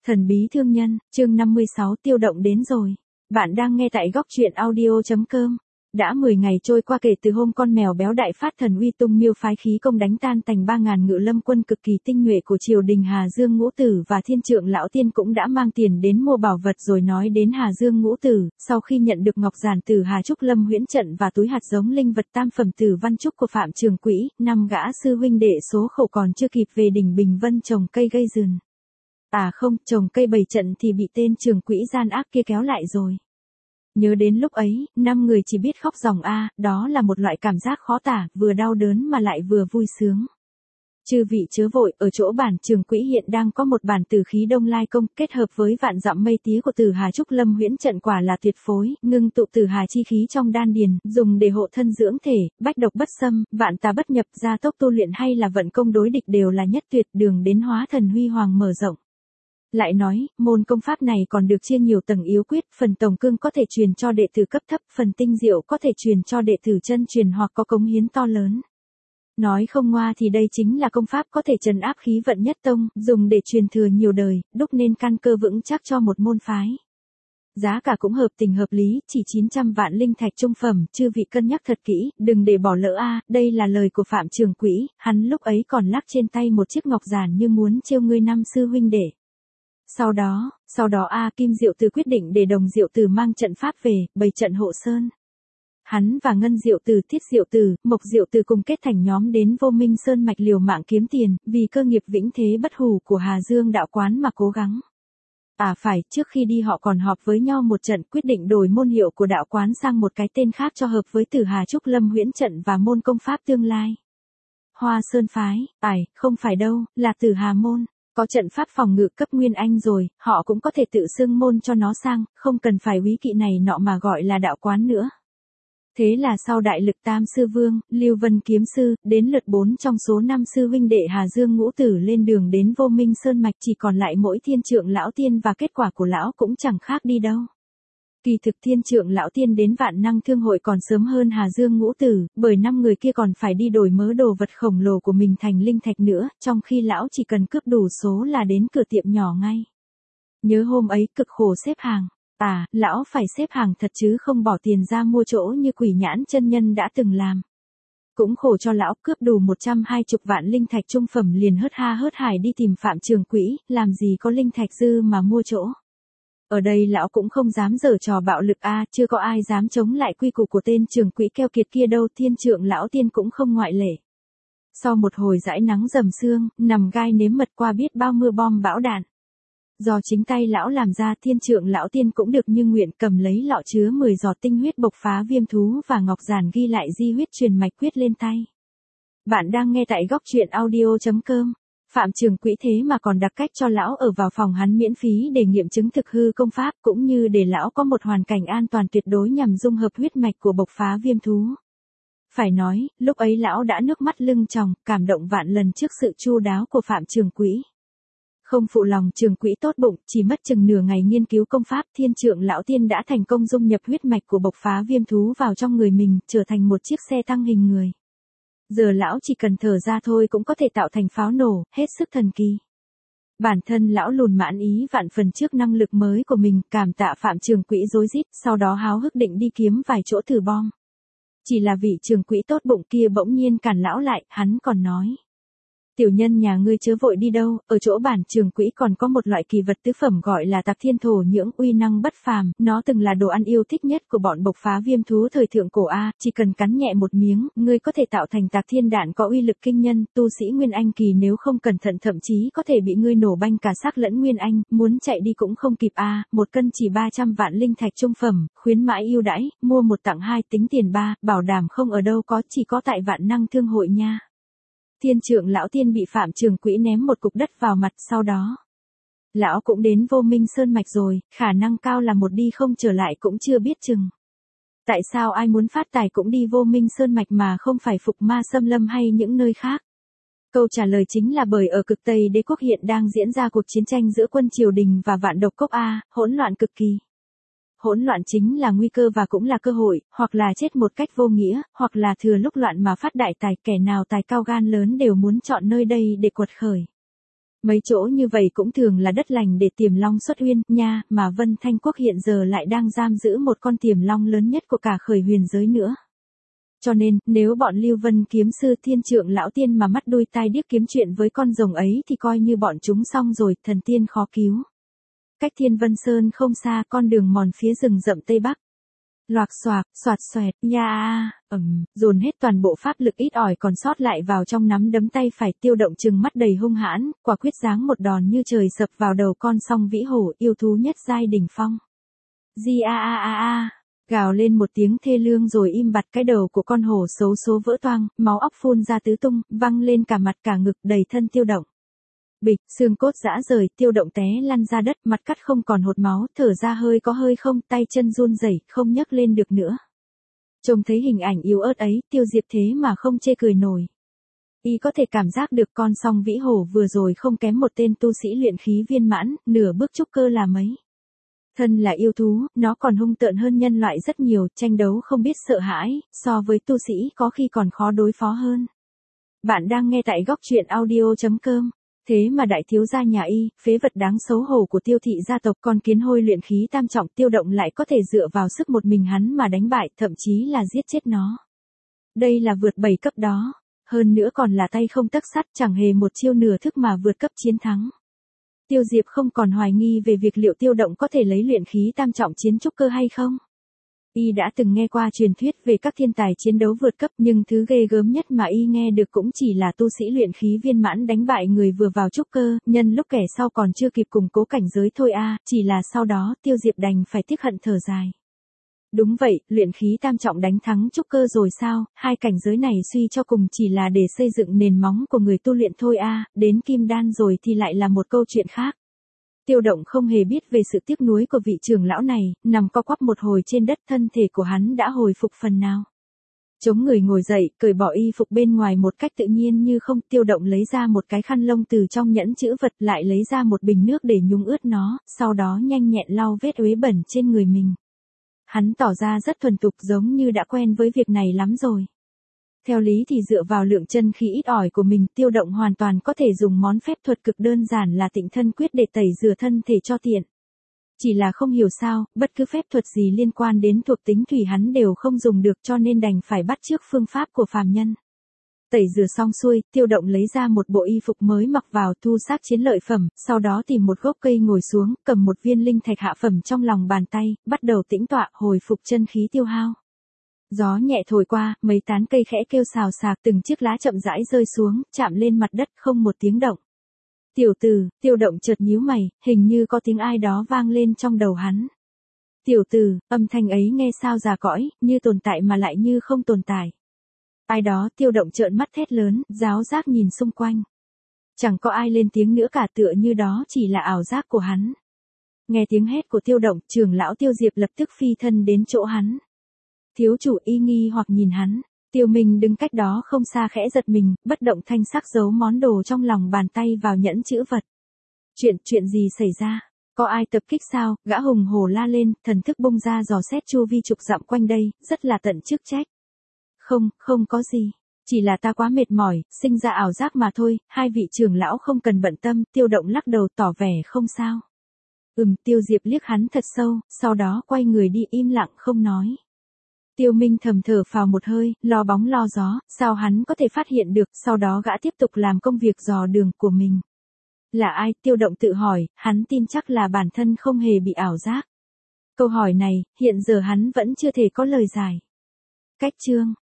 Thần bí thương nhân, chương 56 tiêu động đến rồi. Bạn đang nghe tại góc truyện audio.com. Đã 10 ngày trôi qua kể từ hôm con mèo béo đại phát thần uy tung miêu phái khí công đánh tan tành 3.000 ngự lâm quân cực kỳ tinh nhuệ của triều đình Hà Dương Ngũ Tử, và Thiên Trượng Lão Tiên cũng đã mang tiền đến mua bảo vật rồi. Nói đến Hà Dương Ngũ Tử, sau khi nhận được ngọc giản từ Hà Trúc Lâm huyễn trận và túi hạt giống linh vật tam phẩm Tử Văn Trúc của Phạm Trường Quỹ, 5 gã sư huynh đệ số khổ còn chưa kịp về đỉnh Bình Vân trồng cây gây rừng. À không, trồng cây bày trận thì bị tên Trường Quỹ gian ác kia kéo lại rồi. Nhớ đến lúc ấy, 5 người chỉ biết khóc ròng đó là một loại cảm giác khó tả, vừa đau đớn mà lại vừa vui sướng. Chư vị chớ vội, ở chỗ bản Trường Quỹ hiện đang có một bản Tử Khí Đông Lai Công, kết hợp với vạn dặm mây tía của Tử Hà Trúc Lâm huyễn trận, quả là tuyệt phối, ngưng tụ Tử Hà chi khí trong đan điền, dùng để hộ thân dưỡng thể, bách độc bất xâm, vạn tà bất nhập, gia tốc tu luyện hay là vận công đối địch đều là nhất tuyệt, đường đến hóa thần huy hoàng mở rộng. Lại nói, môn công pháp này còn được chia nhiều tầng yếu quyết, phần tổng cương có thể truyền cho đệ tử cấp thấp, phần tinh diệu có thể truyền cho đệ tử chân truyền hoặc có cống hiến to lớn. Nói không ngoa thì đây chính là công pháp có thể trấn áp khí vận nhất tông, dùng để truyền thừa nhiều đời, đúc nên căn cơ vững chắc cho một môn phái. Giá cả cũng hợp tình hợp lý, chỉ 900 vạn linh thạch trung phẩm, chư vị cân nhắc thật kỹ, đừng để bỏ lỡ đây là lời của Phạm Trường Quỹ, hắn lúc ấy còn lắc trên tay một chiếc ngọc giản như muốn trêu ngươi năm sư huynh đệ. Sau đó Kim Diệu Từ quyết định để Đồng Diệu Từ mang trận pháp về, bày trận hộ sơn. Hắn và Ngân Diệu Từ, Thiết Diệu Từ, Mộc Diệu Từ cùng kết thành nhóm đến Vô Minh Sơn mạch liều mạng kiếm tiền, vì cơ nghiệp vĩnh thế bất hủ của Hà Dương đạo quán mà cố gắng. Phải, trước khi đi họ còn họp với nhau một trận, quyết định đổi môn hiệu của đạo quán sang một cái tên khác cho hợp với Tử Hà Trúc Lâm huyễn trận và môn công pháp tương lai. Hoa Sơn phái, không phải đâu, là Tử Hà môn. Có trận pháp phòng ngự cấp Nguyên Anh rồi, họ cũng có thể tự xưng môn cho nó sang, không cần phải úy kỵ này nọ mà gọi là đạo quán nữa. Thế là sau đại lực Tam Sư Vương, Lưu Vân Kiếm Sư, đến lượt 4 trong số 5 sư huynh đệ Hà Dương Ngũ Tử lên đường đến Vô Minh Sơn mạch, chỉ còn lại mỗi Thiên Trượng Lão Tiên, và kết quả của lão cũng chẳng khác đi đâu. Kỳ thực Thiên Trượng Lão Tiên đến Vạn Năng Thương hội còn sớm hơn Hà Dương Ngũ Tử, bởi 5 người kia còn phải đi đổi mớ đồ vật khổng lồ của mình thành linh thạch nữa, trong khi lão chỉ cần cướp đủ số là đến cửa tiệm nhỏ ngay. Nhớ hôm ấy cực khổ xếp hàng. Lão phải xếp hàng thật chứ không bỏ tiền ra mua chỗ như Quỷ Nhãn chân nhân đã từng làm. Cũng khổ cho lão, cướp đủ 120 vạn linh thạch trung phẩm liền hớt ha hớt hải đi tìm Phạm Trường Quỹ, làm gì có linh thạch dư mà mua chỗ. Ở đây lão cũng không dám giở trò bạo lực chưa có ai dám chống lại quy củ của tên Trường Quỹ keo kiệt kia đâu, Thiên Trượng Lão Tiên cũng không ngoại lệ. Sau một hồi dãi nắng rầm sương, nằm gai nếm mật qua biết bao mưa bom bão đạn. Do chính tay lão làm ra, Thiên Trượng Lão Tiên cũng được như nguyện, cầm lấy lọ chứa 10 giọt tinh huyết bộc phá viêm thú và ngọc giản ghi lại di huyết truyền mạch quyết lên tay. Bạn đang nghe tại góc truyện audio.com. Phạm Trường Quỹ thế mà còn đặt cách cho lão ở vào phòng hắn miễn phí để nghiệm chứng thực hư công pháp, cũng như để lão có một hoàn cảnh an toàn tuyệt đối nhằm dung hợp huyết mạch của bộc phá viêm thú. Phải nói, lúc ấy lão đã nước mắt lưng tròng, cảm động vạn lần trước sự chu đáo của Phạm Trường Quỹ. Không phụ lòng Trường Quỹ tốt bụng, chỉ mất chừng nửa ngày nghiên cứu công pháp, Thiên Trượng Lão Tiên đã thành công dung nhập huyết mạch của bộc phá viêm thú vào trong người mình, trở thành một chiếc xe tăng hình người. Giờ lão chỉ cần thở ra thôi cũng có thể tạo thành pháo nổ, hết sức thần kỳ. Bản thân lão lùn mãn ý vạn phần trước năng lực mới của mình, cảm tạ Phạm Trường Quỹ rối rít, sau đó háo hức định đi kiếm vài chỗ thử bom. Chỉ là vị Trường Quỹ tốt bụng kia bỗng nhiên cản lão lại, hắn còn nói: Tiểu nhân nhà ngươi chớ vội đi đâu, ở chỗ bản Trường Quỹ còn có một loại kỳ vật tứ phẩm gọi là Tạc Thiên Thổ Nhưỡng, uy năng bất phàm, nó từng là đồ ăn yêu thích nhất của bọn bộc phá viêm thú thời thượng cổ chỉ cần cắn nhẹ một miếng, ngươi có thể tạo thành Tạc Thiên đạn có uy lực kinh nhân, tu sĩ Nguyên Anh kỳ nếu không cẩn thận thậm chí có thể bị ngươi nổ banh cả xác lẫn Nguyên Anh, muốn chạy đi cũng không kịp một cân chỉ 300 vạn linh thạch trung phẩm, khuyến mãi ưu đãi, mua một tặng hai, tính tiền 3, bảo đảm không ở đâu có, chỉ có tại Vạn Năng Thương hội nha. Thiên Trượng Lão Tiên bị Phạm Trường Quỹ ném một cục đất vào mặt, sau đó lão cũng đến Vô Minh Sơn mạch rồi, khả năng cao là một đi không trở lại cũng chưa biết chừng. Tại sao ai muốn phát tài cũng đi Vô Minh Sơn mạch mà không phải Phục Ma Xâm Lâm hay những nơi khác? Câu trả lời chính là bởi ở cực Tây Đế quốc hiện đang diễn ra cuộc chiến tranh giữa quân triều đình và vạn độc cốc hỗn loạn cực kỳ. Hỗn loạn chính là nguy cơ và cũng là cơ hội, hoặc là chết một cách vô nghĩa, hoặc là thừa lúc loạn mà phát đại tài, kẻ nào tài cao gan lớn đều muốn chọn nơi đây để quật khởi. Mấy chỗ như vậy cũng thường là đất lành để tiềm long xuất uyên nha, mà Vân Thanh Quốc hiện giờ lại đang giam giữ một con tiềm long lớn nhất của cả khởi huyền giới nữa. Cho nên, nếu bọn Lưu Vân kiếm sư Thiên Trượng lão tiên mà mắt đuôi tai điếc kiếm chuyện với con rồng ấy thì coi như bọn chúng xong rồi, thần tiên khó cứu. Cách Thiên Vân Sơn không xa, con đường mòn phía rừng rậm Tây Bắc. Loạc xoạc, xoạt xoẹt, nha dồn hết toàn bộ pháp lực ít ỏi còn sót lại vào trong nắm đấm tay phải, Tiêu Động trừng mắt đầy hung hãn, quả quyết giáng một đòn như trời sập vào đầu con song vĩ hổ, yêu thú nhất giai đỉnh phong. Di a a a a, gào lên một tiếng thê lương rồi im bặt, cái đầu của con hổ xấu số vỡ toang, máu óc phun ra tứ tung, văng lên cả mặt cả ngực, đầy thân Tiêu Động. Bịch, xương cốt giã rời, Tiêu Động té lăn ra đất, mặt cắt không còn hột máu, thở ra hơi có hơi không, tay chân run rẩy, không nhấc lên được nữa. Trông thấy hình ảnh yếu ớt ấy, Tiêu Diệp thế mà không chê cười nổi. Y có thể cảm giác được con song vĩ hổ vừa rồi không kém một tên tu sĩ luyện khí viên mãn, nửa bước trúc cơ là mấy. Thân là yêu thú, nó còn hung tợn hơn nhân loại rất nhiều, tranh đấu không biết sợ hãi, so với tu sĩ có khi còn khó đối phó hơn. Bạn đang nghe tại góc truyện audio.com. Thế mà đại thiếu gia nhà Y, phế vật đáng xấu hổ của Tiêu thị gia tộc, con kiến hôi luyện khí tam trọng, Tiêu Động lại có thể dựa vào sức một mình hắn mà đánh bại, thậm chí là giết chết nó. Đây là vượt 7 cấp đó, hơn nữa còn là tay không tấc sắt, chẳng hề một chiêu nửa thức mà vượt cấp chiến thắng. Tiêu Diệp không còn hoài nghi về việc liệu Tiêu Động có thể lấy luyện khí tam trọng chiến trúc cơ hay không. Y đã từng nghe qua truyền thuyết về các thiên tài chiến đấu vượt cấp, nhưng thứ ghê gớm nhất mà Y nghe được cũng chỉ là tu sĩ luyện khí viên mãn đánh bại người vừa vào trúc cơ, nhân lúc kẻ sau còn chưa kịp củng cố cảnh giới thôi a, chỉ là sau đó Tiêu Diệp đành phải tiếc hận thở dài. Đúng vậy, luyện khí tam trọng đánh thắng trúc cơ rồi sao, hai cảnh giới này suy cho cùng chỉ là để xây dựng nền móng của người tu luyện thôi a, đến kim đan rồi thì lại là một câu chuyện khác. Tiêu Động không hề biết về sự tiếc nuối của vị trưởng lão này, nằm co quắp một hồi trên đất, thân thể của hắn đã hồi phục phần nào. Chống người ngồi dậy, cởi bỏ y phục bên ngoài một cách tự nhiên như không, Tiêu Động lấy ra một cái khăn lông từ trong nhẫn chữ vật, lại lấy ra một bình nước để nhúng ướt nó, sau đó nhanh nhẹn lau vết uế bẩn trên người mình. Hắn tỏ ra rất thuần thục, giống như đã quen với việc này lắm rồi. Theo lý thì dựa vào lượng chân khí ít ỏi của mình, Tiêu Động hoàn toàn có thể dùng món phép thuật cực đơn giản là Tịnh Thân Quyết để tẩy rửa thân thể cho tiện. Chỉ là không hiểu sao, bất cứ phép thuật gì liên quan đến thuộc tính thủy hắn đều không dùng được, cho nên đành phải bắt chước phương pháp của phàm nhân. Tẩy rửa xong xuôi, Tiêu Động lấy ra một bộ y phục mới mặc vào, thu xếp chiến lợi phẩm, sau đó tìm một gốc cây ngồi xuống, cầm một viên linh thạch hạ phẩm trong lòng bàn tay, bắt đầu tĩnh tọa, hồi phục chân khí tiêu hao. Gió nhẹ thổi qua, mấy tán cây khẽ kêu xào xạc, từng chiếc lá chậm rãi rơi xuống, chạm lên mặt đất, không một tiếng động. Tiểu tử, Tiêu Động chợt nhíu mày, hình như có tiếng ai đó vang lên trong đầu hắn. Tiểu tử, âm thanh ấy nghe sao già cõi, như tồn tại mà lại như không tồn tại. Ai đó, Tiêu Động trợn mắt thét lớn, giáo giác nhìn xung quanh. Chẳng có ai lên tiếng nữa cả, tựa như đó chỉ là ảo giác của hắn. Nghe tiếng hét của Tiêu Động, trưởng lão Tiêu Diệp lập tức phi thân đến chỗ hắn. Thiếu chủ y nghi hoặc nhìn hắn, Tiêu Minh đứng cách đó không xa khẽ giật mình, bất động thanh sắc giấu món đồ trong lòng bàn tay vào nhẫn chữ vật. Chuyện gì xảy ra? Có ai tập kích sao? Gã hùng hổ la lên, thần thức bung ra dò xét chu vi chục dặm quanh đây, rất là tận chức trách. Không có gì. Chỉ là ta quá mệt mỏi, sinh ra ảo giác mà thôi, hai vị trưởng lão không cần bận tâm, Tiêu Động lắc đầu tỏ vẻ không sao. Tiêu Diệp liếc hắn thật sâu, sau đó quay người đi im lặng không nói. Tiêu Minh thầm thở phào một hơi, lo bóng lo gió, sao hắn có thể phát hiện được, sau đó gã tiếp tục làm công việc dò đường của mình. Là ai? Tiêu Động tự hỏi, hắn tin chắc là bản thân không hề bị ảo giác. Câu hỏi này, hiện giờ hắn vẫn chưa thể có lời giải. Cách chương